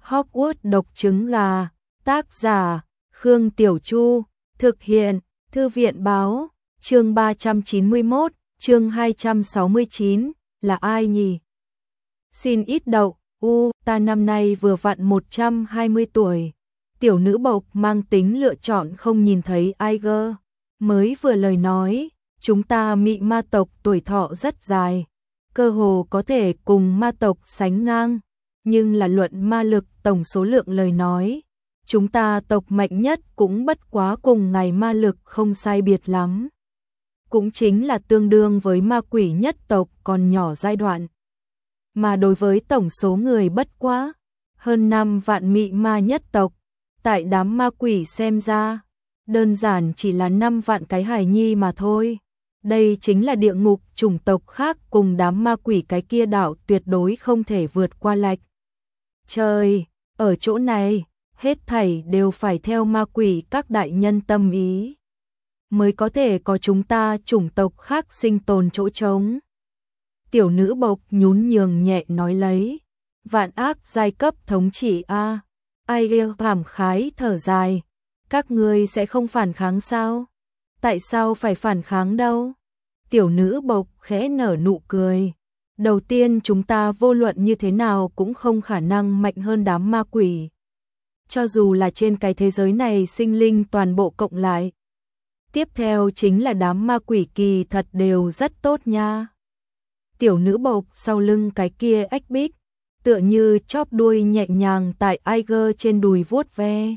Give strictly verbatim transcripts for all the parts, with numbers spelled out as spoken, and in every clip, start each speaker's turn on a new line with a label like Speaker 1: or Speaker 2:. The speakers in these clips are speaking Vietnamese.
Speaker 1: Hogwarts độc trứng gà, tác giả, Khương Tiểu Chu, thực hiện, Thư viện báo, chương ba trăm chín mươi mốt, chương hai trăm sáu mươi chín, là ai nhỉ? Xin ít đậu, u, ta năm nay vừa vặn một trăm hai mươi tuổi. Tiểu nữ bộc mang tính lựa chọn không nhìn thấy Aiger, mới vừa lời nói, chúng ta mị ma tộc tuổi thọ rất dài, cơ hồ có thể cùng ma tộc sánh ngang, nhưng là luận ma lực tổng số lượng lời nói, chúng ta tộc mạnh nhất cũng bất quá cùng ngày ma lực không sai biệt lắm. Cũng chính là tương đương với ma quỷ nhất tộc còn nhỏ giai đoạn. Mà đối với tổng số người bất quá hơn năm vạn mị ma nhất tộc, tại đám ma quỷ xem ra, đơn giản chỉ là năm vạn cái hài nhi mà thôi. Đây chính là địa ngục chủng tộc khác cùng đám ma quỷ cái kia đảo tuyệt đối không thể vượt qua lệch. Trời, ở chỗ này, hết thảy đều phải theo ma quỷ các đại nhân tâm ý, mới có thể có chúng ta chủng tộc khác sinh tồn chỗ trống. Tiểu nữ bộc nhún nhường nhẹ nói lấy, vạn ác giai cấp thống trị a. Ai cảm khái thở dài, các ngươi sẽ không phản kháng sao? Tại sao phải phản kháng đâu? Tiểu nữ bộc khẽ nở nụ cười. Đầu tiên chúng ta vô luận như thế nào cũng không khả năng mạnh hơn đám ma quỷ. Cho dù là trên cái thế giới này sinh linh toàn bộ cộng lại. Tiếp theo chính là đám ma quỷ kỳ thật đều rất tốt nha. Tiểu nữ bộc sau lưng cái kia ếch bích, tựa như chóp đuôi nhẹ nhàng tại Aiger trên đùi vuốt ve.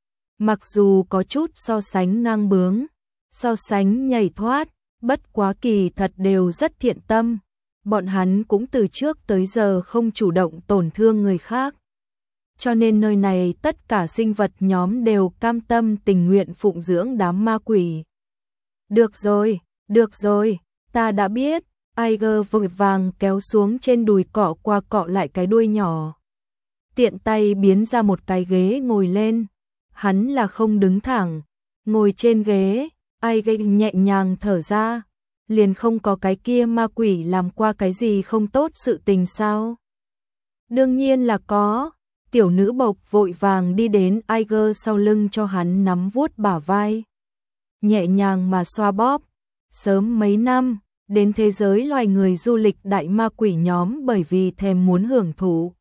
Speaker 1: Mặc dù có chút so sánh ngang bướng, so sánh nhảy thoát, bất quá kỳ thật đều rất thiện tâm. Bọn hắn cũng từ trước tới giờ không chủ động tổn thương người khác. Cho nên nơi này tất cả sinh vật nhóm đều cam tâm tình nguyện phụng dưỡng đám ma quỷ. Được rồi, được rồi, ta đã biết. Aiger vội vàng kéo xuống trên đùi cọ qua cọ lại cái đuôi nhỏ. Tiện tay biến ra một cái ghế ngồi lên. Hắn là không đứng thẳng. Ngồi trên ghế, Aiger nhẹ nhàng thở ra. Liền không có cái kia ma quỷ làm qua cái gì không tốt sự tình sao? Đương nhiên là có. Tiểu nữ bộc vội vàng đi đến Aiger sau lưng cho hắn nắm vuốt bả vai. Nhẹ nhàng mà xoa bóp. Sớm mấy năm, đến thế giới loài người du lịch đại ma quỷ nhóm bởi vì thèm muốn hưởng thụ.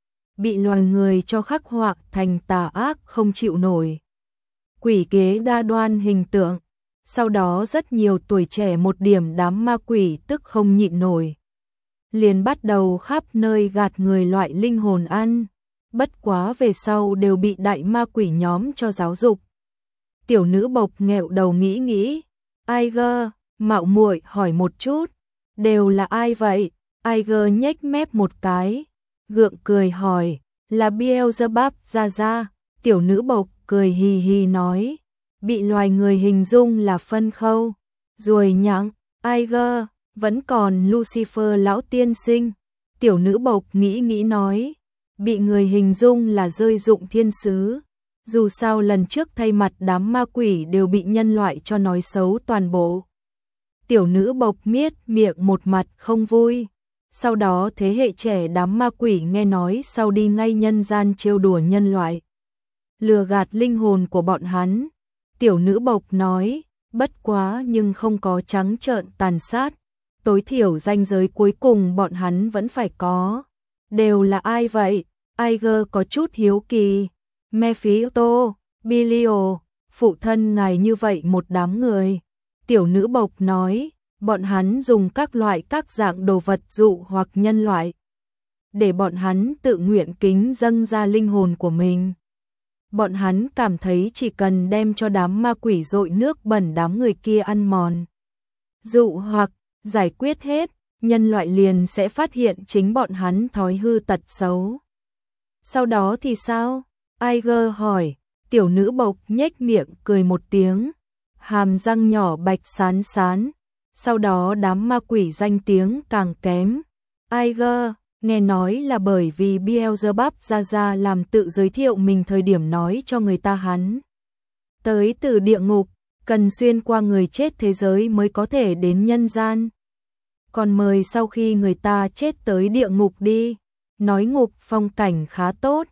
Speaker 1: Bị loài người cho khắc họa thành tà ác không chịu nổi. Quỷ kế đa đoan hình tượng. Sau đó rất nhiều tuổi trẻ một điểm đám ma quỷ tức không nhịn nổi. Liền bắt đầu khắp nơi gạt người loại linh hồn ăn. Bất quá về sau đều bị đại ma quỷ nhóm cho giáo dục. Tiểu nữ bộc nghẹo đầu nghĩ nghĩ. Aiger, mạo muội hỏi một chút. Đều là ai vậy? Aiger nhếch mép một cái. Gượng cười hỏi. Là Beelzebub ra ra. Tiểu nữ bộc cười hì hì nói. Bị loài người hình dung là phân khâu. Ruồi nhặng. Aiger, vẫn còn Lucifer lão tiên sinh. Tiểu nữ bộc nghĩ nghĩ nói. Bị người hình dung là rơi dụng thiên sứ. Dù sao lần trước thay mặt đám ma quỷ đều bị nhân loại cho nói xấu toàn bộ. Tiểu nữ bộc miết miệng một mặt không vui. Sau đó thế hệ trẻ đám ma quỷ nghe nói sau đi ngay nhân gian trêu đùa nhân loại. Lừa gạt linh hồn của bọn hắn. Tiểu nữ bộc nói, bất quá nhưng không có trắng trợn tàn sát. Tối thiểu ranh giới cuối cùng bọn hắn vẫn phải có. Đều là ai vậy? Aiger có chút hiếu kỳ. Mephisto, Bilio, phụ thân ngài như vậy một đám người. Tiểu nữ bộc nói, bọn hắn dùng các loại các dạng đồ vật dụ hoặc nhân loại. Để bọn hắn tự nguyện kính dâng ra linh hồn của mình. Bọn hắn cảm thấy chỉ cần đem cho đám ma quỷ dội nước bẩn đám người kia ăn mòn. Dụ hoặc giải quyết hết, nhân loại liền sẽ phát hiện chính bọn hắn thói hư tật xấu. Sau đó thì sao? Aiger hỏi. Tiểu nữ bộc nhếch miệng cười một tiếng. Hàm răng nhỏ bạch sán sán. Sau đó đám ma quỷ danh tiếng càng kém. Aiger, nghe nói là bởi vì Beelzebub ra ra làm tự giới thiệu mình thời điểm nói cho người ta hắn. Tới từ địa ngục, cần xuyên qua người chết thế giới mới có thể đến nhân gian. Còn mời sau khi người ta chết tới địa ngục đi. Nói ngục phong cảnh khá tốt.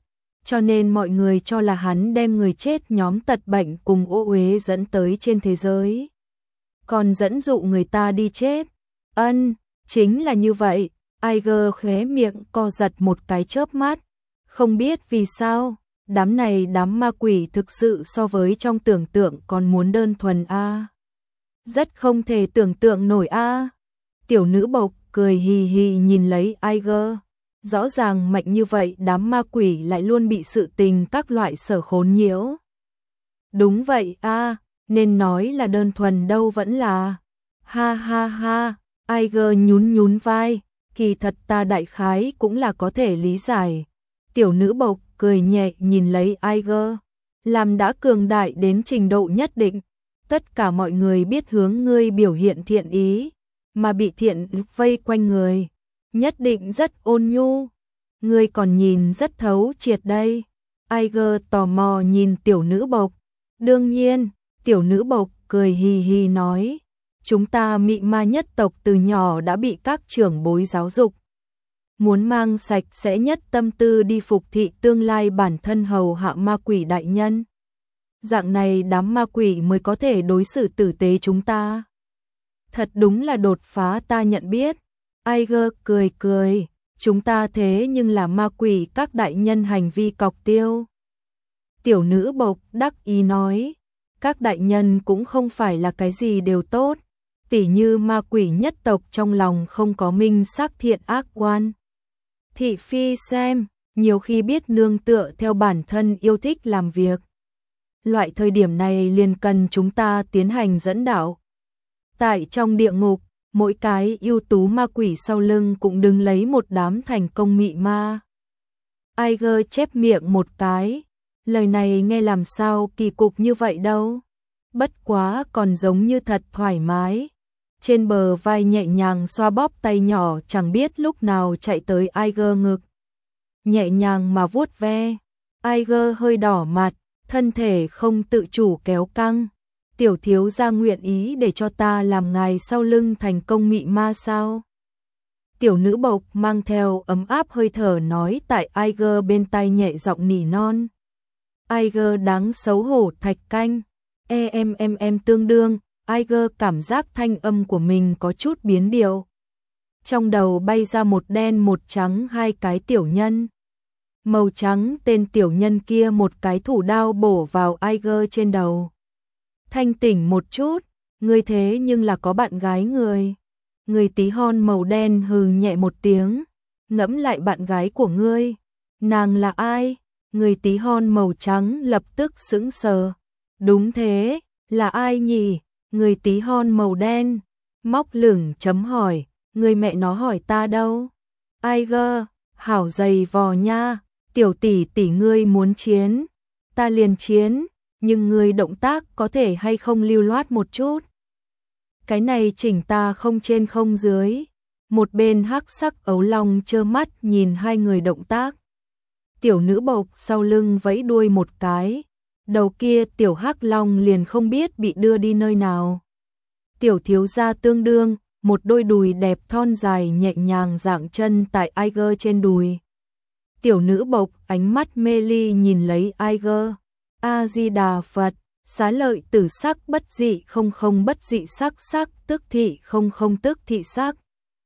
Speaker 1: cho nên mọi người cho là hắn đem người chết nhóm tật bệnh cùng ô uế dẫn tới trên thế giới. Còn dẫn dụ người ta đi chết. Ân, chính là như vậy. Iger khóe miệng co giật một cái chớp mắt. Không biết vì sao, đám này đám ma quỷ thực sự so với trong tưởng tượng còn muốn đơn thuần a. Rất không thể tưởng tượng nổi a. Tiểu nữ bộc cười hì hì nhìn lấy Iger. Rõ ràng mạnh như vậy đám ma quỷ lại luôn bị sự tình các loại sở khốn nhiễu. Đúng vậy a, nên nói là đơn thuần đâu vẫn là. Ha ha ha, Iger nhún nhún vai, kỳ thật ta đại khái cũng là có thể lý giải. Tiểu nữ bộc cười nhẹ nhìn lấy Iger, làm đã cường đại đến trình độ nhất định. Tất cả mọi người biết hướng ngươi biểu hiện thiện ý, mà bị thiện vây quanh người, nhất định rất ôn nhu. Ngươi còn nhìn rất thấu triệt đây. Iger tò mò nhìn tiểu nữ bộc. Đương nhiên, tiểu nữ bộc cười hì hì nói, chúng ta mị ma nhất tộc từ nhỏ đã bị các trưởng bối giáo dục. Muốn mang sạch sẽ nhất tâm tư đi phục thị tương lai bản thân hầu hạ ma quỷ đại nhân. Dạng này đám ma quỷ mới có thể đối xử tử tế chúng ta. Thật đúng là đột phá ta nhận biết. Iger cười cười, chúng ta thế nhưng là ma quỷ các đại nhân hành vi cọc tiêu. Tiểu nữ bộc đắc ý nói, các đại nhân cũng không phải là cái gì đều tốt, tỉ như ma quỷ nhất tộc trong lòng không có minh xác thiện ác quan. Thị phi xem, nhiều khi biết nương tựa theo bản thân yêu thích làm việc. Loại thời điểm này liền cần chúng ta tiến hành dẫn đạo. Tại trong địa ngục, mỗi cái ưu tú ma quỷ sau lưng cũng đứng lấy một đám thành công mị ma. Iger chép miệng một cái, lời này nghe làm sao kỳ cục như vậy đâu. Bất quá còn giống như thật thoải mái. Trên bờ vai nhẹ nhàng xoa bóp tay nhỏ chẳng biết lúc nào chạy tới Iger ngực. Nhẹ nhàng mà vuốt ve. Iger hơi đỏ mặt, thân thể không tự chủ kéo căng. Tiểu thiếu gia nguyện ý để cho ta làm ngài sau lưng thành công mị ma sao? Tiểu nữ bộc mang theo ấm áp hơi thở nói tại Iger bên tai nhẹ giọng nỉ non. Iger đáng xấu hổ thạch canh. E em em em tương đương. Iger cảm giác thanh âm của mình có chút biến điệu. Trong đầu bay ra một đen một trắng hai cái tiểu nhân. Màu trắng tên tiểu nhân kia một cái thủ đao bổ vào Iger trên đầu. Thanh tỉnh một chút, ngươi thế nhưng là có bạn gái người. Người tí hon màu đen hừ nhẹ một tiếng, ngẫm lại bạn gái của ngươi. Nàng là ai? Người tí hon màu trắng lập tức sững sờ. Đúng thế, là ai nhỉ? Người tí hon màu đen, móc lửng chấm hỏi, người mẹ nó hỏi ta đâu? Iger, hảo dày vò nha, tiểu tỷ tỷ ngươi muốn chiến, ta liền chiến, nhưng ngươi động tác có thể hay không lưu loát một chút. Cái này chỉnh ta không trên không dưới. Một bên hắc sắc ấu long trơ mắt nhìn hai người động tác. Tiểu nữ bộc sau lưng vẫy đuôi một cái. Đầu kia tiểu hắc long liền không biết bị đưa đi nơi nào. Tiểu thiếu gia tương đương, một đôi đùi đẹp thon dài nhẹ nhàng dạng chân tại Iger trên đùi. Tiểu nữ bộc ánh mắt mê ly nhìn lấy Iger. A-di-đà Phật, xá lợi tử sắc bất dị không không bất dị sắc sắc tức thị không không tức thị sắc.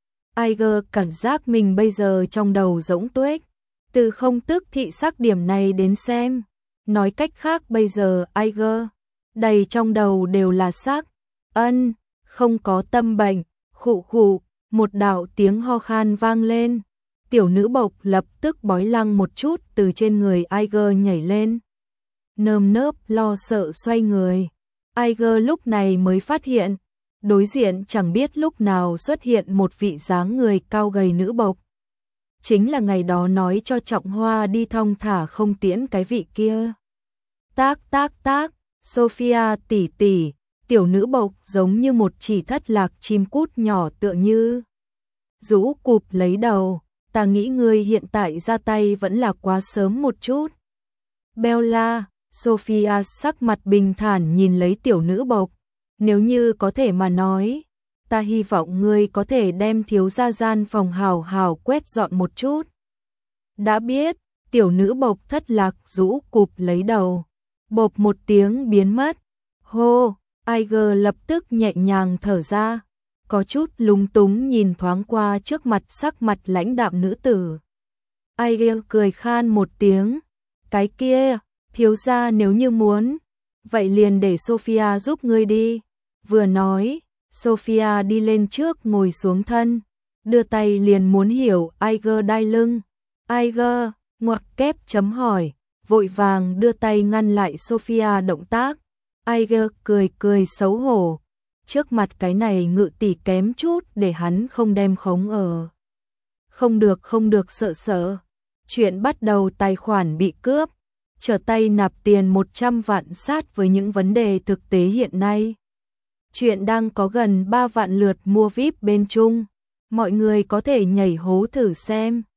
Speaker 1: Iger cảm giác mình bây giờ trong đầu rỗng tuếch. Từ không tức thị sắc điểm này đến xem. Nói cách khác bây giờ Iger đầy trong đầu đều là sắc. Ân, không có tâm bệnh. Khụ khụ, một đạo tiếng ho khan vang lên. Tiểu nữ bộc lập tức bói lăng một chút từ trên người Iger nhảy lên. Nơm nớp lo sợ xoay người. Iger lúc này mới phát hiện, đối diện chẳng biết lúc nào xuất hiện một vị dáng người cao gầy nữ bộc. Chính là ngày đó nói cho Trọng Hoa đi thong thả không tiễn cái vị kia. Tác tác tác, Sophia tỷ tỷ, tiểu nữ bộc giống như một chỉ thất lạc chim cút nhỏ tựa như. Rũ cụp lấy đầu, ta nghĩ ngươi hiện tại ra tay vẫn là quá sớm một chút. Bella, Sophia sắc mặt bình thản nhìn lấy tiểu nữ bộc. Nếu như có thể mà nói, ta hy vọng ngươi có thể đem thiếu gia gian phòng hào hào quét dọn một chút. Đã biết, Tiểu nữ bộc thất lạc rũ cụp lấy đầu, bộp một tiếng biến mất. Hô, Aiger lập tức nhẹ nhàng thở ra, có chút lúng túng nhìn thoáng qua trước mặt sắc mặt lãnh đạm nữ tử. Aiger cười khan một tiếng, cái kia, thiếu gia nếu như muốn, vậy liền để Sophia giúp ngươi đi. Vừa nói, Sophia đi lên trước ngồi xuống thân, đưa tay liền muốn hiểu Aiger đai lưng. Aiger, ngoặc kép chấm hỏi, vội vàng đưa tay ngăn lại Sophia động tác. Aiger cười cười xấu hổ, trước mặt cái này ngự tỷ kém chút để hắn không đem khống ở. Không được không được sợ sợ. Chuyện bắt đầu tài khoản bị cướp, trở tay nạp tiền một trăm vạn sát với những vấn đề thực tế hiện nay. Chuyện đang có gần ba vạn lượt mua víp bên Trung, mọi người có thể nhảy hố thử xem.